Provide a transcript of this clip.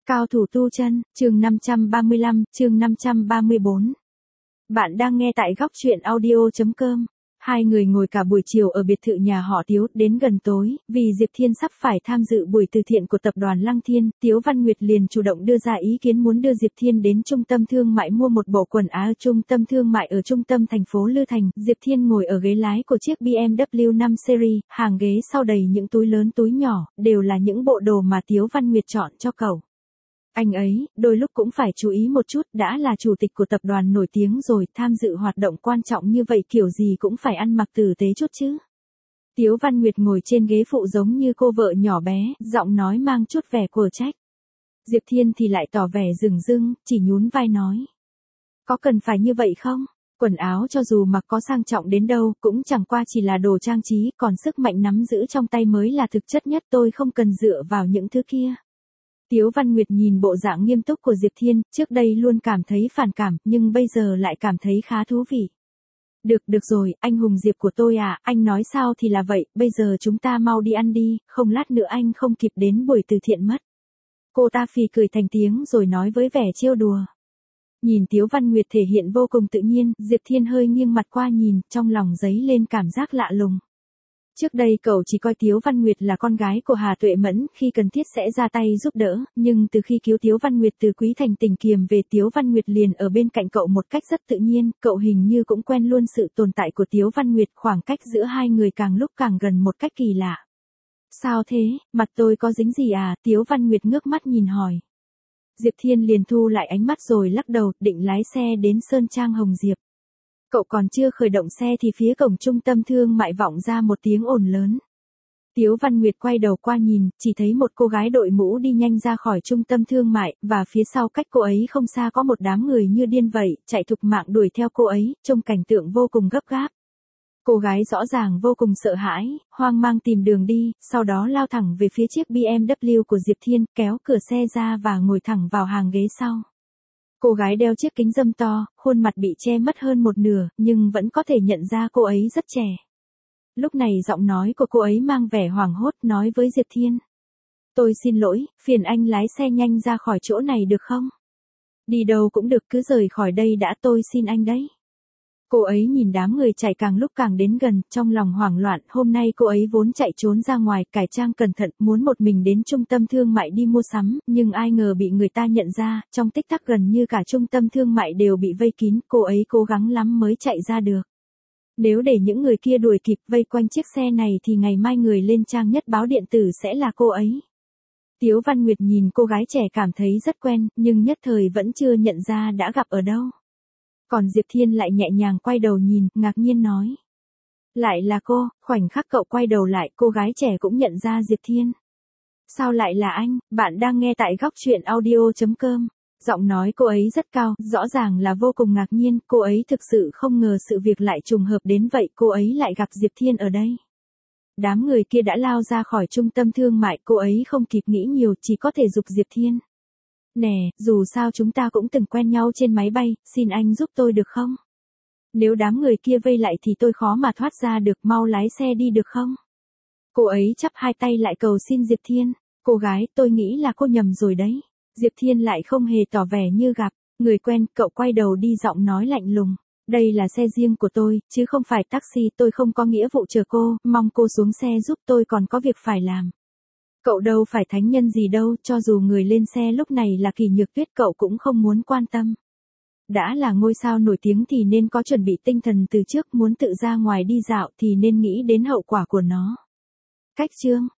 Cao thủ tu chân, chương 535, chương 534. Bạn đang nghe tại góc truyện audio.com. Hai người ngồi cả buổi chiều ở biệt thự nhà họ Tiếu, đến gần tối, vì Diệp Thiên sắp phải tham dự buổi từ thiện của tập đoàn Lăng Thiên, Tiếu Văn Nguyệt liền chủ động đưa ra ý kiến muốn đưa Diệp Thiên đến trung tâm thương mại mua một bộ quần áo. Trung tâm thương mại ở trung tâm thành phố Lư Thành, Diệp Thiên ngồi ở ghế lái của chiếc BMW 5 Series, hàng ghế sau đầy những túi lớn túi nhỏ, đều là những bộ đồ mà Tiếu Văn Nguyệt chọn cho cậu. Anh ấy, đôi lúc cũng phải chú ý một chút, đã là chủ tịch của tập đoàn nổi tiếng rồi, tham dự hoạt động quan trọng như vậy kiểu gì cũng phải ăn mặc tử tế chút chứ. Tiếu Văn Nguyệt ngồi trên ghế phụ giống như cô vợ nhỏ bé, giọng nói mang chút vẻ quở trách. Diệp Thiên thì lại tỏ vẻ dửng dưng, chỉ nhún vai nói. Có cần phải như vậy không? Quần áo cho dù mặc có sang trọng đến đâu, cũng chẳng qua chỉ là đồ trang trí, còn sức mạnh nắm giữ trong tay mới là thực chất nhất, tôi không cần dựa vào những thứ kia. Tiếu Văn Nguyệt nhìn bộ dạng nghiêm túc của Diệp Thiên, trước đây luôn cảm thấy phản cảm, nhưng bây giờ lại cảm thấy khá thú vị. Được rồi, anh hùng Diệp của tôi à, anh nói sao thì là vậy, bây giờ chúng ta mau đi ăn đi, không lát nữa anh không kịp đến buổi từ thiện mất. Cô ta phì cười thành tiếng rồi nói với vẻ trêu đùa. Nhìn Tiếu Văn Nguyệt thể hiện vô cùng tự nhiên, Diệp Thiên hơi nghiêng mặt qua nhìn, trong lòng dấy lên cảm giác lạ lùng. Trước đây cậu chỉ coi Tiếu Văn Nguyệt là con gái của Hà Tuệ Mẫn, khi cần thiết sẽ ra tay giúp đỡ, nhưng từ khi cứu Tiếu Văn Nguyệt từ Quý Thành Tỉnh Kiềm về, Tiếu Văn Nguyệt liền ở bên cạnh cậu một cách rất tự nhiên, cậu hình như cũng quen luôn sự tồn tại của Tiếu Văn Nguyệt, khoảng cách giữa hai người càng lúc càng gần một cách kỳ lạ. Sao thế, mặt tôi có dính gì à? Tiếu Văn Nguyệt ngước mắt nhìn hỏi. Diệp Thiên liền thu lại ánh mắt rồi lắc đầu, định lái xe đến Sơn Trang Hồng Diệp. Cậu còn chưa khởi động xe thì phía cổng trung tâm thương mại vọng ra một tiếng ồn lớn. Tiếu Văn Nguyệt quay đầu qua nhìn, chỉ thấy một cô gái đội mũ đi nhanh ra khỏi trung tâm thương mại, và phía sau cách cô ấy không xa có một đám người như điên vậy, chạy thục mạng đuổi theo cô ấy, trông cảnh tượng vô cùng gấp gáp. Cô gái rõ ràng vô cùng sợ hãi, hoang mang tìm đường đi, sau đó lao thẳng về phía chiếc BMW của Diệp Thiên, kéo cửa xe ra và ngồi thẳng vào hàng ghế sau. Cô gái đeo chiếc kính râm to, khuôn mặt bị che mất hơn một nửa, nhưng vẫn có thể nhận ra cô ấy rất trẻ. Lúc này giọng nói của cô ấy mang vẻ hoảng hốt, nói với Diệp Thiên. Tôi xin lỗi, phiền anh lái xe nhanh ra khỏi chỗ này được không? Đi đâu cũng được, cứ rời khỏi đây đã, tôi xin anh đấy. Cô ấy nhìn đám người chạy càng lúc càng đến gần, trong lòng hoảng loạn, hôm nay cô ấy vốn chạy trốn ra ngoài, cải trang cẩn thận, muốn một mình đến trung tâm thương mại đi mua sắm, nhưng ai ngờ bị người ta nhận ra, trong tích tắc gần như cả trung tâm thương mại đều bị vây kín, cô ấy cố gắng lắm mới chạy ra được. Nếu để những người kia đuổi kịp vây quanh chiếc xe này thì ngày mai người lên trang nhất báo điện tử sẽ là cô ấy. Tiếu Văn Nguyệt nhìn cô gái trẻ cảm thấy rất quen, nhưng nhất thời vẫn chưa nhận ra đã gặp ở đâu. Còn Diệp Thiên lại nhẹ nhàng quay đầu nhìn, ngạc nhiên nói. Lại là cô, khoảnh khắc cậu quay đầu lại, cô gái trẻ cũng nhận ra Diệp Thiên. Sao lại là anh, bạn đang nghe tại góc truyện audio.com. Giọng nói cô ấy rất cao, rõ ràng là vô cùng ngạc nhiên, cô ấy thực sự không ngờ sự việc lại trùng hợp đến vậy, cô ấy lại gặp Diệp Thiên ở đây. Đám người kia đã lao ra khỏi trung tâm thương mại, cô ấy không kịp nghĩ nhiều, chỉ có thể giục Diệp Thiên. Nè, dù sao chúng ta cũng từng quen nhau trên máy bay, xin anh giúp tôi được không? Nếu đám người kia vây lại thì tôi khó mà thoát ra được, mau lái xe đi được không? Cô ấy chắp hai tay lại cầu xin Diệp Thiên. Cô gái, tôi nghĩ là cô nhầm rồi đấy. Diệp Thiên lại không hề tỏ vẻ như gặp người quen, cậu quay đầu đi, giọng nói lạnh lùng. Đây là xe riêng của tôi, chứ không phải taxi, tôi không có nghĩa vụ chờ cô, mong cô xuống xe giúp tôi còn có việc phải làm. Cậu đâu phải thánh nhân gì đâu, cho dù người lên xe lúc này là Kỳ Nhược Tuyết cậu cũng không muốn quan tâm. Đã là ngôi sao nổi tiếng thì nên có chuẩn bị tinh thần từ trước, muốn tự ra ngoài đi dạo thì nên nghĩ đến hậu quả của nó. Cách chương